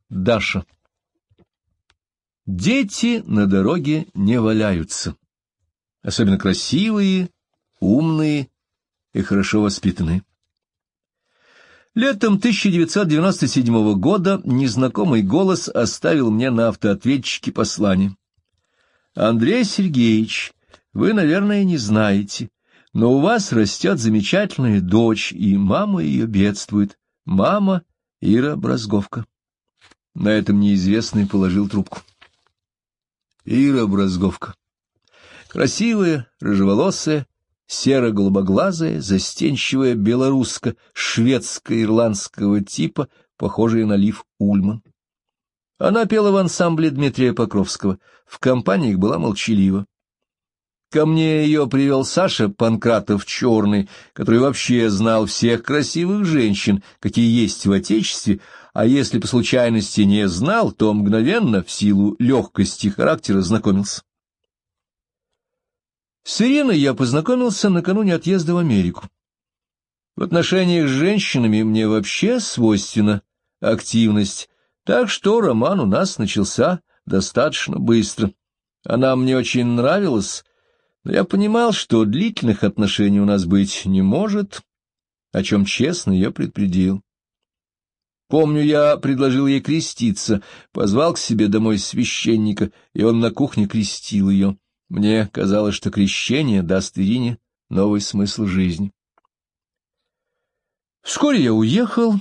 Даша. Дети на дороге не валяются. Особенно красивые, умные и хорошо воспитанные. Летом 1997 года незнакомый голос оставил мне на автоответчике послание. «Андрей Сергеевич, вы, наверное, не знаете, но у вас растет замечательная дочь, и мама ее бедствует. Мама Ира Брозговка». На этом неизвестный положил трубку. Ира Брозговка. Красивая, рыжеволосая, серо-голубоглазая, застенчивая белоруска, шведско-ирландского типа, похожая на Лив Ульман. Она пела в ансамбле Дмитрия Покровского, в компании их была молчалива. Ко мне ее привел Саша Панкратов-Черный, который вообще знал всех красивых женщин, какие есть в Отечестве, а если по случайности не знал, то мгновенно, в силу легкости характера, знакомился. С Ириной я познакомился накануне отъезда в Америку. В отношениях с женщинами мне вообще свойственна активность, так что роман у нас начался достаточно быстро. Она мне очень нравилась, но я понимал, что длительных отношений у нас быть не может, о чем честно ее предупредил. Помню, я предложил ей креститься, позвал к себе домой священника, и он на кухне крестил ее. Мне казалось, что крещение даст Ирине новый смысл жизни. Вскоре я уехал,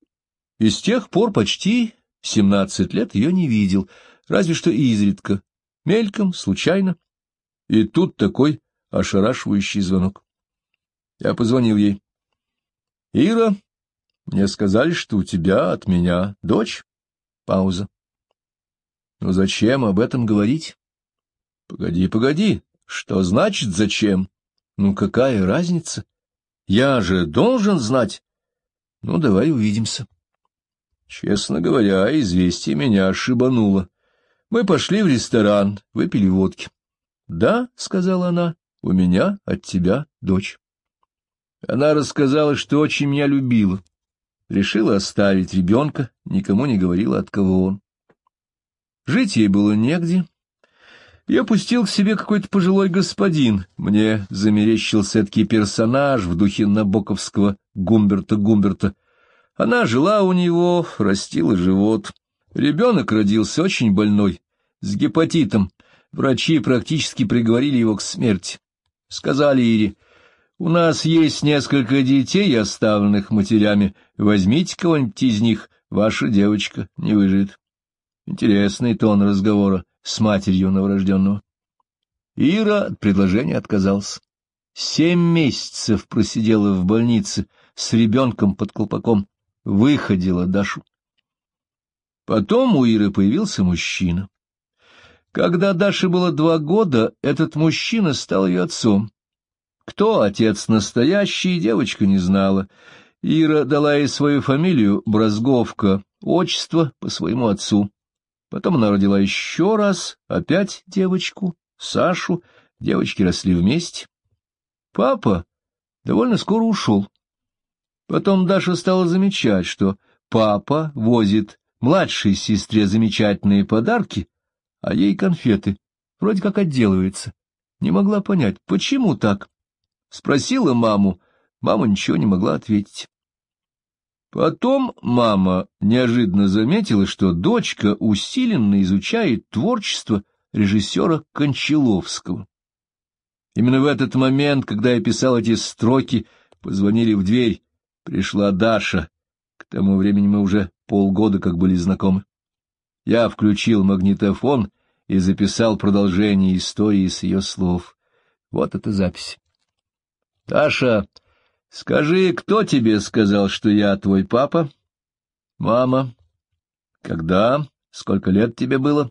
и с тех пор почти 17 лет ее не видел, разве что изредка, мельком, случайно. И тут такой ошарашивающий звонок. Я позвонил ей. «Ира, мне сказали, что у тебя от меня дочь». Пауза. «Ну зачем об этом говорить?» «Погоди, что значит зачем? Ну какая разница? Я же должен знать. Ну давай увидимся». Честно говоря, известие меня ошибануло. Мы пошли в ресторан, выпили водки. «Да, — сказала она, — у меня от тебя дочь». Она рассказала, что очень меня любила. Решила оставить ребенка, никому не говорила, от кого он. Жить ей было негде. Я пустил к себе какой-то пожилой господин. Мне замерещился эдакий персонаж в духе набоковского Гумберта. Она жила у него, растила живот. Ребенок родился очень больной, с гепатитом. Врачи практически приговорили его к смерти. Сказали Ире: «У нас есть несколько детей, оставленных матерями. Возьмите кого-нибудь из них, ваша девочка не выживет». Интересный тон разговора с матерью новорожденного. Ира от предложения отказалась. 7 месяцев просидела в больнице с ребенком под колпаком. Выходила Дашу. Потом у Иры появился мужчина. Когда Даше было 2 года, этот мужчина стал ее отцом. Кто отец настоящий, девочка не знала. Ира дала ей свою фамилию Брозговка, отчество по своему отцу. Потом она родила еще раз, опять девочку, Сашу. Девочки росли вместе. Папа довольно скоро ушел. Потом Даша стала замечать, что папа возит младшей сестре замечательные подарки, а ей конфеты, вроде как отделывается. Не могла понять, почему так. Спросила маму, мама ничего не могла ответить. Потом мама неожиданно заметила, что дочка усиленно изучает творчество режиссера Кончаловского. Именно в этот момент, когда я писал эти строки, позвонили в дверь. Пришла Даша. К тому времени мы уже полгода как были знакомы. Я включил магнитофон и записал продолжение истории с ее слов. Вот эта запись. «Даша, скажи, кто тебе сказал, что я твой папа?» «Мама». «Когда? Сколько лет тебе было?»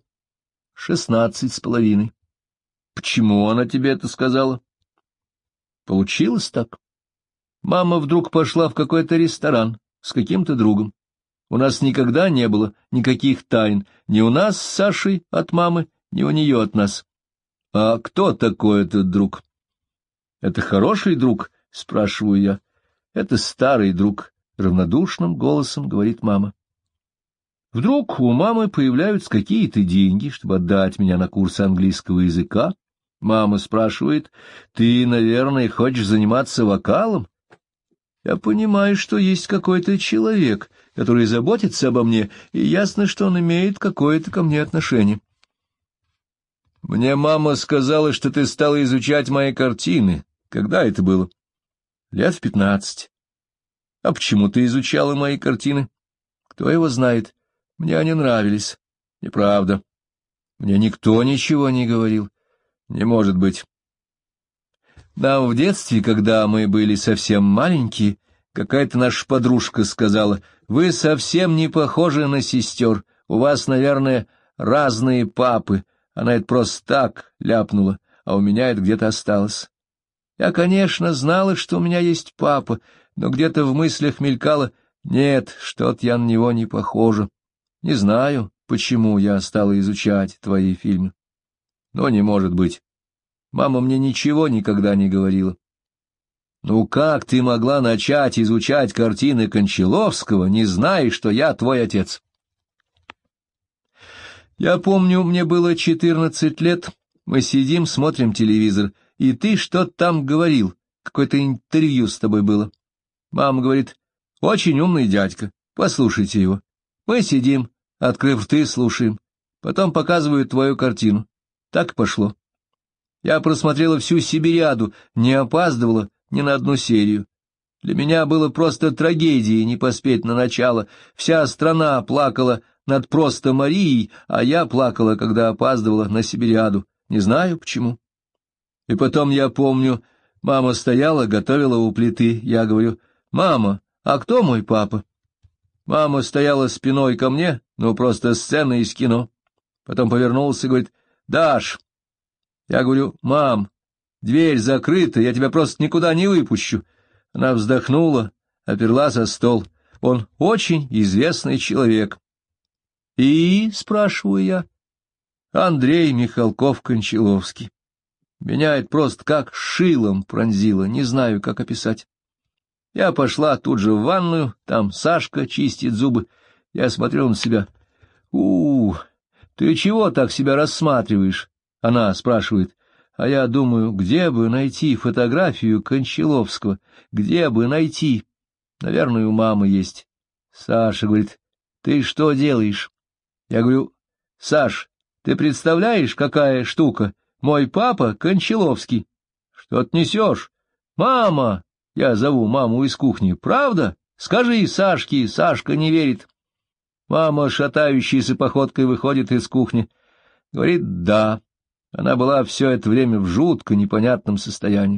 16,5. «Почему она тебе это сказала?» «Получилось так. Мама вдруг пошла в какой-то ресторан с каким-то другом. У нас никогда не было никаких тайн, ни у нас с Сашей от мамы, ни у нее от нас. А кто такой этот друг?» «Это хороший друг?» — спрашиваю я. «Это старый друг», — равнодушным голосом говорит мама. Вдруг у мамы появляются какие-то деньги, чтобы отдать меня на курсы английского языка. Мама спрашивает: «Ты, наверное, хочешь заниматься вокалом?» Я понимаю, что есть какой-то человек, который заботится обо мне, и ясно, что он имеет какое-то ко мне отношение. Мне мама сказала, что ты стала изучать мои картины. Когда это было? Лет в 15. А почему ты изучала мои картины? Кто его знает? Мне они нравились. Неправда. Мне никто ничего не говорил. Не может быть. Нам в детстве, когда мы были совсем маленькие, какая-то наша подружка сказала: «Вы совсем не похожи на сестер, у вас, наверное, разные папы». Она это просто так ляпнула, а у меня это где-то осталось. Я, конечно, знала, что у меня есть папа, но где-то в мыслях мелькало: нет, что-то я на него не похожа. Не знаю, почему я стала изучать твои фильмы. Но не может быть. Мама мне ничего никогда не говорила. Ну как ты могла начать изучать картины Кончаловского, не зная, что я твой отец? Я помню, мне было 14 лет, мы сидим, смотрим телевизор, и ты что-то там говорил, какое-то интервью с тобой было. Мама говорит: «Очень умный дядька, послушайте его». Мы сидим, открыв рты, слушаем, потом показывают твою картину. Так и пошло. Я просмотрела всю «Сибириаду», не опаздывала ни на одну серию. Для меня было просто трагедией не поспеть на начало. Вся страна плакала над «Просто Марией», а я плакала, когда опаздывала на «Сибириаду». Не знаю почему. И потом я помню, мама стояла, готовила у плиты. Я говорю: «Мама, а кто мой папа?» Мама стояла спиной ко мне, ну просто сцена из кино. Потом повернулась и говорит: «Даш». Я говорю: «Мам, дверь закрыта, я тебя просто никуда не выпущу». Она вздохнула, оперлась о стол. Он очень известный человек. «И?» — спрашиваю я. «Андрей Михалков-Кончаловский». Меня это просто как шилом пронзило, не знаю, как описать. Я пошла тут же в ванную, там Сашка чистит зубы. Я смотрю на себя. Ты чего так себя рассматриваешь?» Она спрашивает. А я думаю, где бы найти фотографию Кончаловского? Где бы найти? Наверное, у мамы есть. Саша говорит: «Ты что делаешь?» Я говорю: «Саш, ты представляешь, какая штука? Мой папа Кончаловский». «Что ты несешь?» «Мама!» Я зову маму из кухни. «Правда? Скажи Сашке». Сашка не верит. Мама, шатающейся походкой, выходит из кухни. Говорит: «Да». Она была все это время в жутко непонятном состоянии.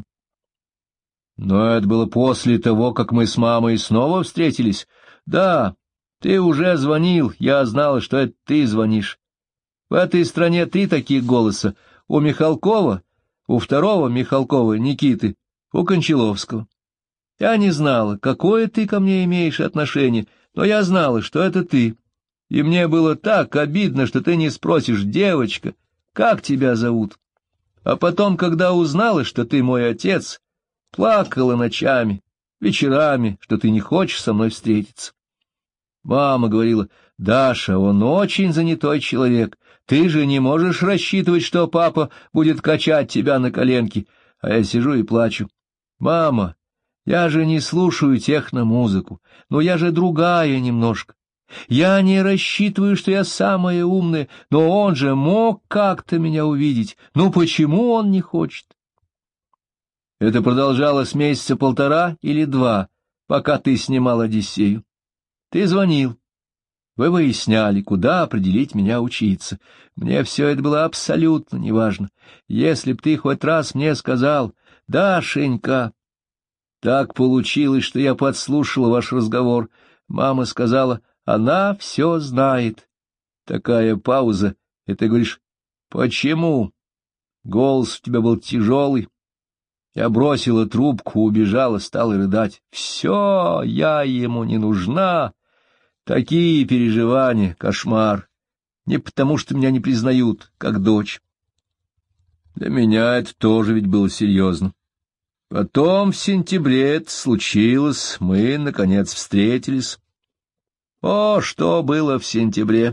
Но это было после того, как мы с мамой снова встретились. Да, ты уже звонил, я знала, что это ты звонишь. В этой стране 3 таких голоса: у Михалкова, у второго Михалкова, Никиты, у Кончаловского. Я не знала, какое ты ко мне имеешь отношение, но я знала, что это ты. И мне было так обидно, что ты не спросишь: «Девочка, как тебя зовут?» А потом, когда узнала, что ты мой отец, плакала ночами, вечерами, что ты не хочешь со мной встретиться. Мама говорила: «Даша, он очень занятой человек, ты же не можешь рассчитывать, что папа будет качать тебя на коленке». А я сижу и плачу. «Мама, я же не слушаю техномузыку, но я же другая немножко. Я не рассчитываю, что я самая умная, но он же мог как-то меня увидеть. Ну почему он не хочет?» Это продолжалось месяца 1,5 или 2, пока ты снимал «Одиссею». Ты звонил. Вы выясняли, куда определить меня учиться. Мне все это было абсолютно неважно. Если б ты хоть раз мне сказал: «Дашенька...» Так получилось, что я подслушала ваш разговор. Мама сказала: «Она все знает». Такая пауза, и ты говоришь: «Почему?» Голос у тебя был тяжелый. Я бросила трубку, убежала, стала рыдать. Все, я ему не нужна. Такие переживания, кошмар. Не потому, что меня не признают, как дочь. Для меня это тоже ведь было серьезно. Потом в сентябре это случилось, мы, наконец, встретились. О, что было в сентябре!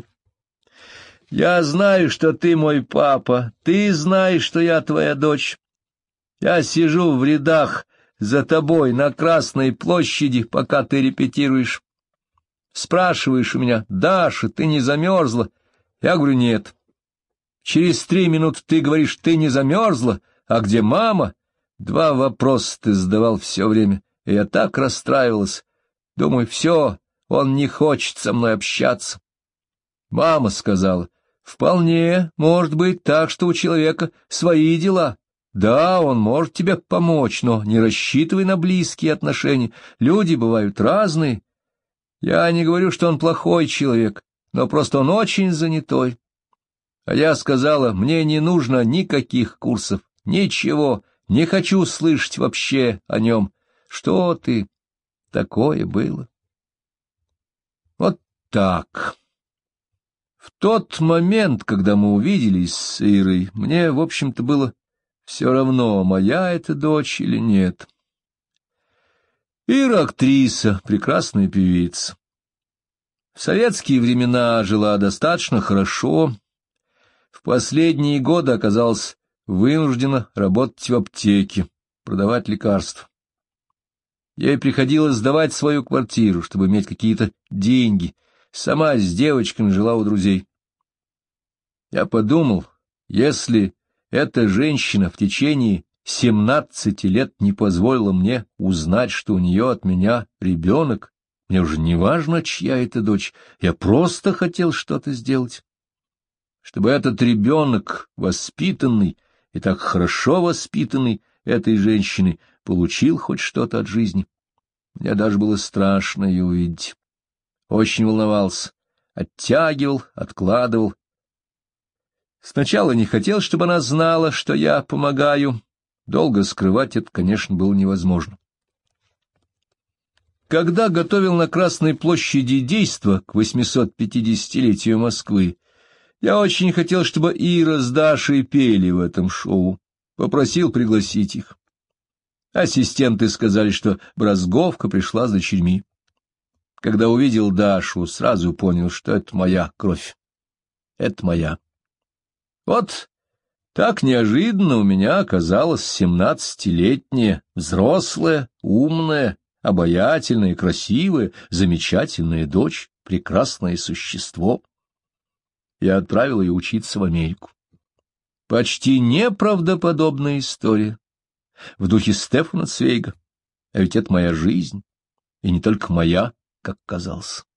Я знаю, что ты мой папа, ты знаешь, что я твоя дочь. Я сижу в рядах за тобой на Красной площади, пока ты репетируешь. Спрашиваешь у меня: Даша, ты не замерзла? Я говорю: нет. Через 3 минуты ты говоришь: ты не замерзла? А где мама? 2 вопроса ты задавал все время, и я так расстраивалась. Думаю, все, он не хочет со мной общаться. Мама сказала: вполне может быть так, что у человека свои дела. Да, он может тебе помочь, но не рассчитывай на близкие отношения. Люди бывают разные. Я не говорю, что он плохой человек, но просто он очень занятой. А я сказала: мне не нужно никаких курсов, ничего, не хочу слышать вообще о нем. Что ты? Такое было. Вот так. В тот момент, когда мы увиделись с Ирой, мне, в общем-то, было все равно, моя это дочь или нет. Ира — актриса, прекрасная певица. В советские времена жила достаточно хорошо. В последние годы оказалась вынуждена работать в аптеке, продавать лекарства. Ей приходилось сдавать свою квартиру, чтобы иметь какие-то деньги. Сама с девочками жила у друзей. Я подумал, если эта женщина в течение 17 лет не позволила мне узнать, что у нее от меня ребенок, мне уже не важно, чья это дочь, я просто хотел что-то сделать. Чтобы этот ребенок, воспитанный и так хорошо воспитанный этой женщиной, получил хоть что-то от жизни. Мне даже было страшно ее увидеть. Очень волновался, оттягивал, откладывал. Сначала не хотел, чтобы она знала, что я помогаю. Долго скрывать это, конечно, было невозможно. Когда готовил на Красной площади действо к 850-летию Москвы, я очень хотел, чтобы Ира с Дашей пели в этом шоу. Попросил пригласить их. Ассистенты сказали, что Брозговка пришла с дочерьми. Когда увидел Дашу, сразу понял, что это моя кровь. Это моя. Вот так неожиданно у меня оказалась 17-летняя, взрослая, умная, обаятельная, красивая, замечательная дочь, прекрасное существо. Я отправил ее учиться в Америку. Почти неправдоподобная история, в духе Стефана Цвейга. А ведь это моя жизнь, и не только моя, как казалось.